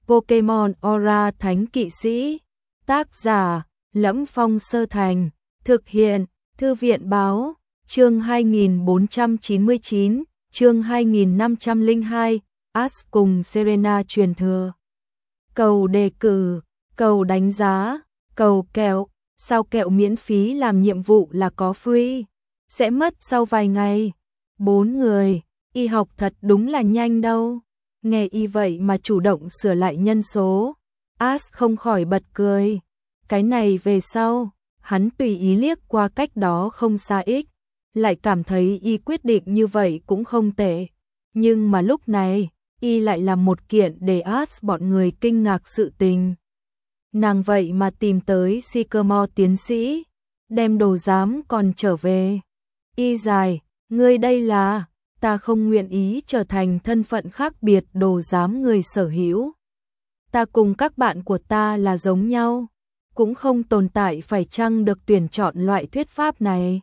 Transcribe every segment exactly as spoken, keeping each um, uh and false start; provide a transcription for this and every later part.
Pokemon Aura Thánh Kỵ Sĩ. Tác giả: Lẫm Phong Sơ Thành. Thực hiện: Thư viện báo. Chương hai nghìn bốn trăm chín mươi chín, chương hai nghìn năm trăm lẻ hai, Ash cùng Serena truyền thừa. Cầu đề cử, cầu đánh giá, cầu kẹo, sao kẹo miễn phí làm nhiệm vụ là có free, sẽ mất sau vài ngày. Bốn người, y học thật đúng là nhanh đâu. Nghe y vậy mà chủ động sửa lại nhân số. Ash không khỏi bật cười. Cái này về sau, hắn tùy ý liếc qua cách đó không xa ích, lại cảm thấy y quyết định như vậy cũng không tệ. Nhưng mà lúc này, y lại làm một kiện để Ash bọn người kinh ngạc sự tình. Nàng vậy mà tìm tới Sycamore tiến sĩ, đem đồ giám còn trở về. Y dài, ngươi đây là, ta không nguyện ý trở thành thân phận khác biệt đồ giám người sở hữu. Ta cùng các bạn của ta là giống nhau, cũng không tồn tại phải chăng được tuyển chọn loại thuyết pháp này.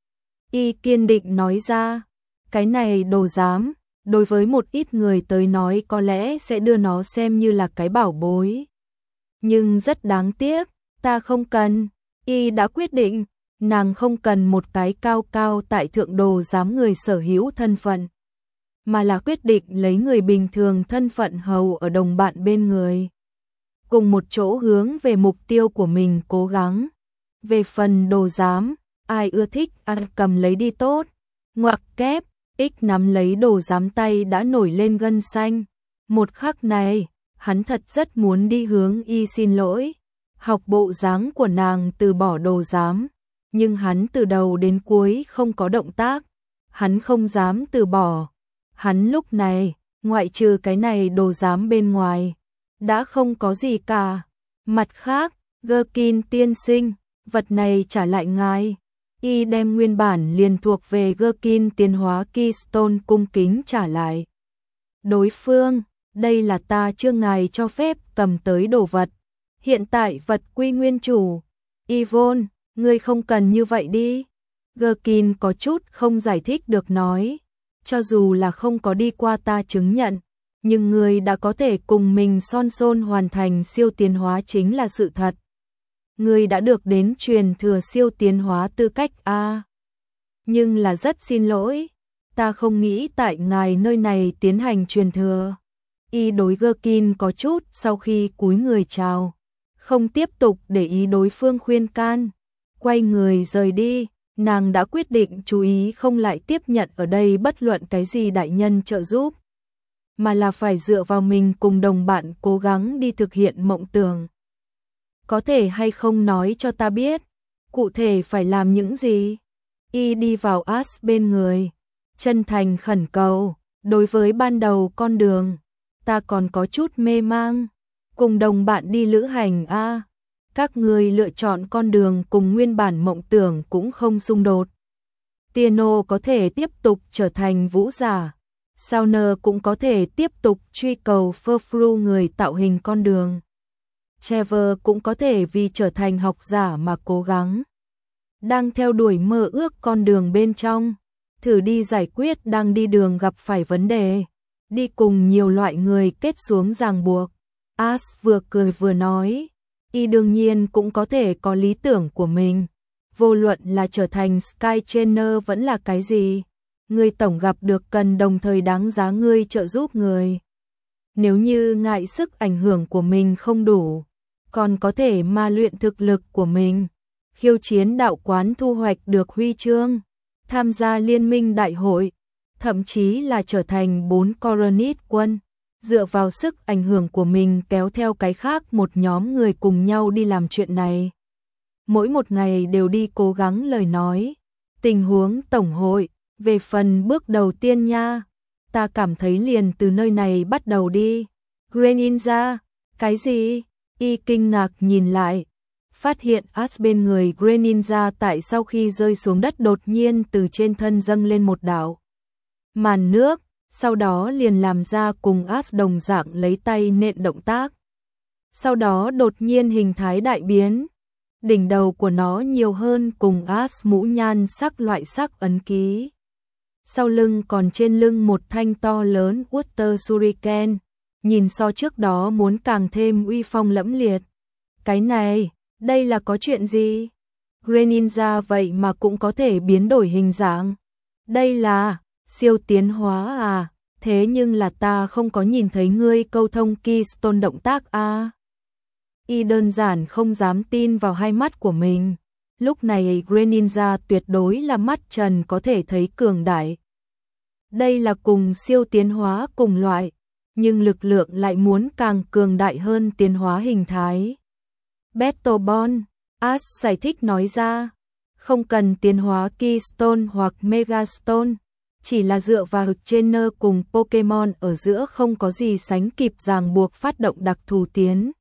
Y kiên định nói ra, cái này đồ giám, đối với một ít người tới nói có lẽ sẽ đưa nó xem như là cái bảo bối. Nhưng rất đáng tiếc, ta không cần. Y đã quyết định, nàng không cần một cái cao cao tại thượng đồ giám người sở hữu thân phận, mà là quyết định lấy người bình thường thân phận hầu ở đồng bạn bên người, cùng một chỗ hướng về mục tiêu của mình cố gắng. Về phần đồ giám, ai ưa thích ăn cầm lấy đi tốt. Ngoặc kép, ích nắm lấy đồ giám tay đã nổi lên gân xanh. Một khắc này, hắn thật rất muốn đi hướng y xin lỗi, học bộ dáng của nàng từ bỏ đồ giám. Nhưng hắn từ đầu đến cuối không có động tác, hắn không dám từ bỏ. Hắn lúc này, ngoại trừ cái này đồ giám bên ngoài, đã không có gì cả. Mặt khác, Gherkin tiên sinh, vật này trả lại ngài. Y đem nguyên bản liền thuộc về Gherkin tiến hóa Keystone cung kính trả lại. Đối phương, đây là ta chưa ngài cho phép cầm tới đồ vật. Hiện tại vật quy nguyên chủ. Yvonne, ngươi không cần như vậy đi. Gherkin có chút không giải thích được nói. Cho dù là không có đi qua ta chứng nhận, nhưng ngươi đã có thể cùng mình son sôn hoàn thành siêu tiến hóa chính là sự thật. Ngươi đã được đến truyền thừa siêu tiến hóa tư cách A. Nhưng là rất xin lỗi, ta không nghĩ tại ngài nơi này tiến hành truyền thừa. Y đối Gherkin có chút sau khi cúi người chào, không tiếp tục để ý đối phương khuyên can. Quay người rời đi, nàng đã quyết định chú ý không lại tiếp nhận ở đây bất luận cái gì đại nhân trợ giúp, mà là phải dựa vào mình cùng đồng bạn cố gắng đi thực hiện mộng tưởng. Có thể hay không nói cho ta biết, cụ thể phải làm những gì? Y đi vào Ash bên người, chân thành khẩn cầu, đối với ban đầu con đường, ta còn có chút mê mang, cùng đồng bạn đi lữ hành a. Các người lựa chọn con đường cùng nguyên bản mộng tưởng cũng không xung đột. Tiano có thể tiếp tục trở thành vũ giả, Sauner cũng có thể tiếp tục truy cầu Furfru người tạo hình con đường. Trevor cũng có thể vì trở thành học giả mà cố gắng. Đang theo đuổi mơ ước con đường bên trong, thử đi giải quyết đang đi đường gặp phải vấn đề, đi cùng nhiều loại người kết xuống ràng buộc. Ash vừa cười vừa nói, y đương nhiên cũng có thể có lý tưởng của mình, vô luận là trở thành Sky Trainer vẫn là cái gì, người tổng gặp được cần đồng thời đáng giá ngươi trợ giúp người. Nếu như ngại sức ảnh hưởng của mình không đủ, còn có thể ma luyện thực lực của mình, khiêu chiến đạo quán thu hoạch được huy chương, tham gia liên minh đại hội, thậm chí là trở thành bốn Coronit quân, dựa vào sức ảnh hưởng của mình kéo theo cái khác một nhóm người cùng nhau đi làm chuyện này. Mỗi một ngày đều đi cố gắng lời nói, tình huống tổng hội, về phần bước đầu tiên nha, ta cảm thấy liền từ nơi này bắt đầu đi. Greninja, cái gì? Y kinh ngạc nhìn lại, phát hiện Ash bên người Greninja tại sau khi rơi xuống đất đột nhiên từ trên thân dâng lên một đạo màn nước, sau đó liền làm ra cùng Ash đồng dạng lấy tay nện động tác. Sau đó đột nhiên hình thái đại biến, đỉnh đầu của nó nhiều hơn cùng Ash mũ nhan sắc loại sắc ấn ký. Sau lưng còn trên lưng một thanh to lớn Water Shuriken, nhìn so trước đó muốn càng thêm uy phong lẫm liệt. Cái này, đây là có chuyện gì? Greninja vậy mà cũng có thể biến đổi hình dạng. Đây là siêu tiến hóa à? Thế nhưng là ta không có nhìn thấy ngươi câu thông Keystone động tác a. Y đơn giản không dám tin vào hai mắt của mình. Lúc này Greninja tuyệt đối là mắt trần có thể thấy cường đại. Đây là cùng siêu tiến hóa cùng loại, nhưng lực lượng lại muốn càng cường đại hơn tiến hóa hình thái. Battle Bond, Ash giải thích nói ra, không cần tiến hóa Keystone hoặc Megastone, chỉ là dựa vào trainer cùng Pokemon ở giữa không có gì sánh kịp ràng buộc phát động đặc thù tiến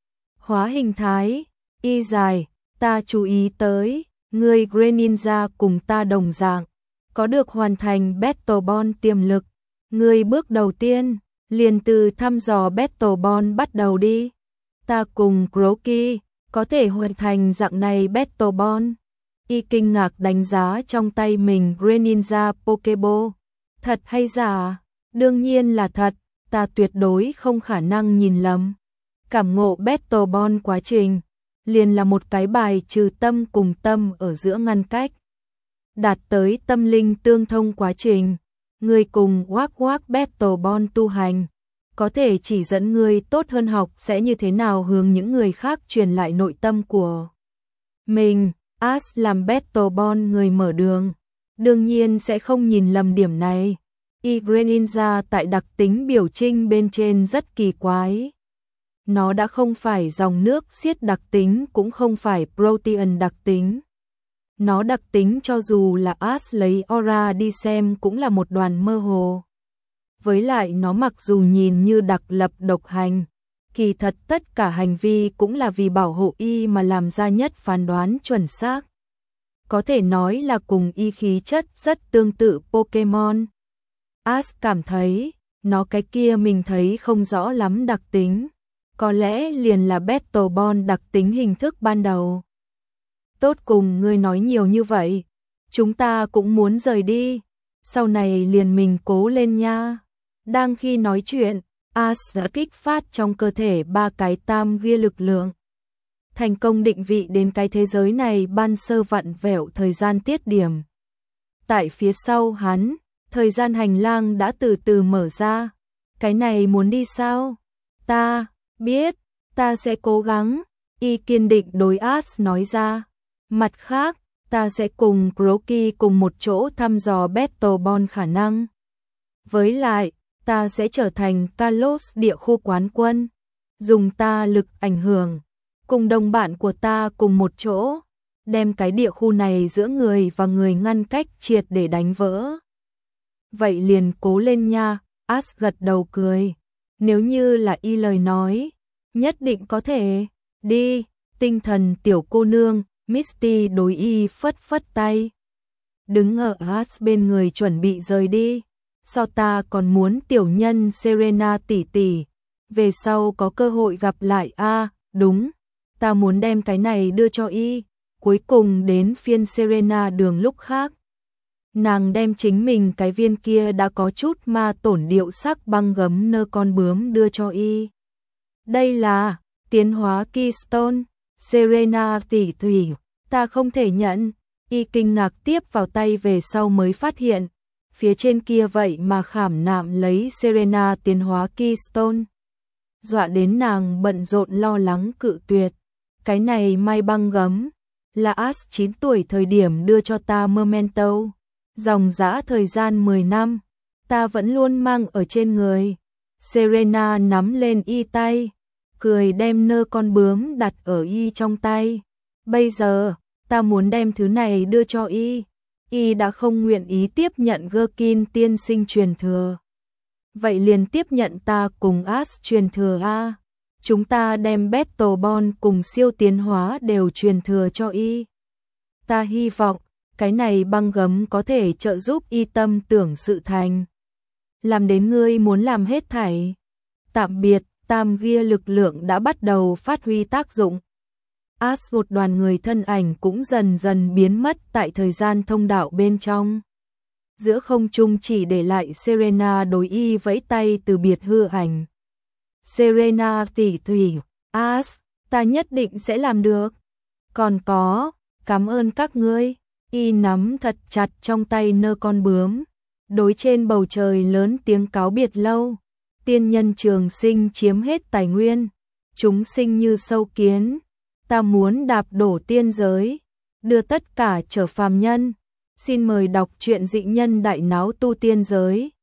hóa hình thái. Y dài, ta chú ý tới, người Greninja cùng ta đồng dạng, có được hoàn thành Battle Bond tiềm lực. Người bước đầu tiên, liền từ thăm dò Battle Bond bắt đầu đi. Ta cùng Grookey có thể hoàn thành dạng này Battle Bond. Y kinh ngạc đánh giá trong tay mình Greninja Pokeball. Thật hay giả? Đương nhiên là thật, ta tuyệt đối không khả năng nhìn lầm. Cảm ngộ Battle Bond quá trình, liền là một cái bài trừ tâm cùng tâm ở giữa ngăn cách. Đạt tới tâm linh tương thông quá trình, người cùng Wak Wak Battle Bond tu hành, có thể chỉ dẫn người tốt hơn học sẽ như thế nào hướng những người khác truyền lại nội tâm của mình. Ash làm Battle Bond người mở đường, đương nhiên sẽ không nhìn lầm điểm này. Y Greninja tại đặc tính biểu trưng bên trên rất kỳ quái. Nó đã không phải dòng nước xiết đặc tính cũng không phải Protean đặc tính. Nó đặc tính cho dù là Ash lấy aura đi xem cũng là một đoàn mơ hồ. Với lại nó mặc dù nhìn như đặc lập độc hành, kỳ thật tất cả hành vi cũng là vì bảo hộ y mà làm ra nhất phán đoán chuẩn xác. Có thể nói là cùng y khí chất rất tương tự Pokemon. Ash cảm thấy, nó cái kia mình thấy không rõ lắm đặc tính. Có lẽ liền là Battle Bond đặc tính hình thức ban đầu. Tốt cùng ngươi nói nhiều như vậy, chúng ta cũng muốn rời đi, sau này liền mình cố lên nha. Đang khi nói chuyện, Ash đã kích phát trong cơ thể ba cái tam gia lực lượng. Thành công định vị đến cái thế giới này ban sơ vặn vẹo thời gian tiết điểm. Tại phía sau hắn, thời gian hành lang đã từ từ mở ra. Cái này muốn đi sao? Ta biết, ta sẽ cố gắng. Y kiên định đối Ash nói ra. Mặt khác, ta sẽ cùng Grookey cùng một chỗ thăm dò Battle Bond khả năng. Với lại, ta sẽ trở thành Kalos địa khu quán quân. Dùng ta lực ảnh hưởng, cùng đồng bạn của ta cùng một chỗ, đem cái địa khu này giữa người và người ngăn cách triệt để đánh vỡ. Vậy liền cố lên nha, Ash gật đầu cười. Nếu như là y lời nói, nhất định có thể. Đi, tinh thần tiểu cô nương, Misty đối y phất phất tay. Đứng ở Ash bên người chuẩn bị rời đi. So ta còn muốn tiểu nhân Serena tỷ tỷ. Về sau có cơ hội gặp lại a à, đúng. Ta muốn đem cái này đưa cho y. Cuối cùng đến phiên Serena đường lúc khác. Nàng đem chính mình cái viên kia đã có chút ma tổn điệu sắc băng gấm nơ con bướm đưa cho y. Đây là tiến hóa Keystone. Serena tỷ tỷ, ta không thể nhận. Y kinh ngạc tiếp vào tay về sau mới phát hiện. Phía trên kia vậy mà khảm nạm lấy Serena tiến hóa Keystone. Dọa đến nàng bận rộn lo lắng cự tuyệt. Cái này mai băng gấm, là Ash chín tuổi thời điểm đưa cho ta memento. Dòng dã thời gian mười năm, ta vẫn luôn mang ở trên người. Serena nắm lên y tay, cười đem nơ con bướm đặt ở y trong tay. Bây giờ, ta muốn đem thứ này đưa cho y. Y đã không nguyện ý tiếp nhận Gherkin tiên sinh truyền thừa. Vậy liền tiếp nhận ta cùng Ash truyền thừa a. Chúng ta đem Battle Bond cùng siêu tiến hóa đều truyền thừa cho y. Ta hy vọng, cái này băng gấm có thể trợ giúp y tâm tưởng sự thành. Làm đến ngươi muốn làm hết thảy. Tạm biệt, tam gia lực lượng đã bắt đầu phát huy tác dụng. Ash một đoàn người thân ảnh cũng dần dần biến mất tại thời gian thông đạo bên trong. Giữa không trung chỉ để lại Serena đối y vẫy tay từ biệt hư ảnh. Serena tỷ tỷ, As, ta nhất định sẽ làm được. Còn có, cảm ơn các ngươi. Y nắm thật chặt trong tay nơ con bướm, đối trên bầu trời lớn tiếng cáo biệt lâu. Tiên nhân trường sinh chiếm hết tài nguyên, chúng sinh như sâu kiến, ta muốn đạp đổ tiên giới, đưa tất cả trở phàm nhân. Xin mời đọc truyện Dị Nhân Đại Náo Tu Tiên Giới.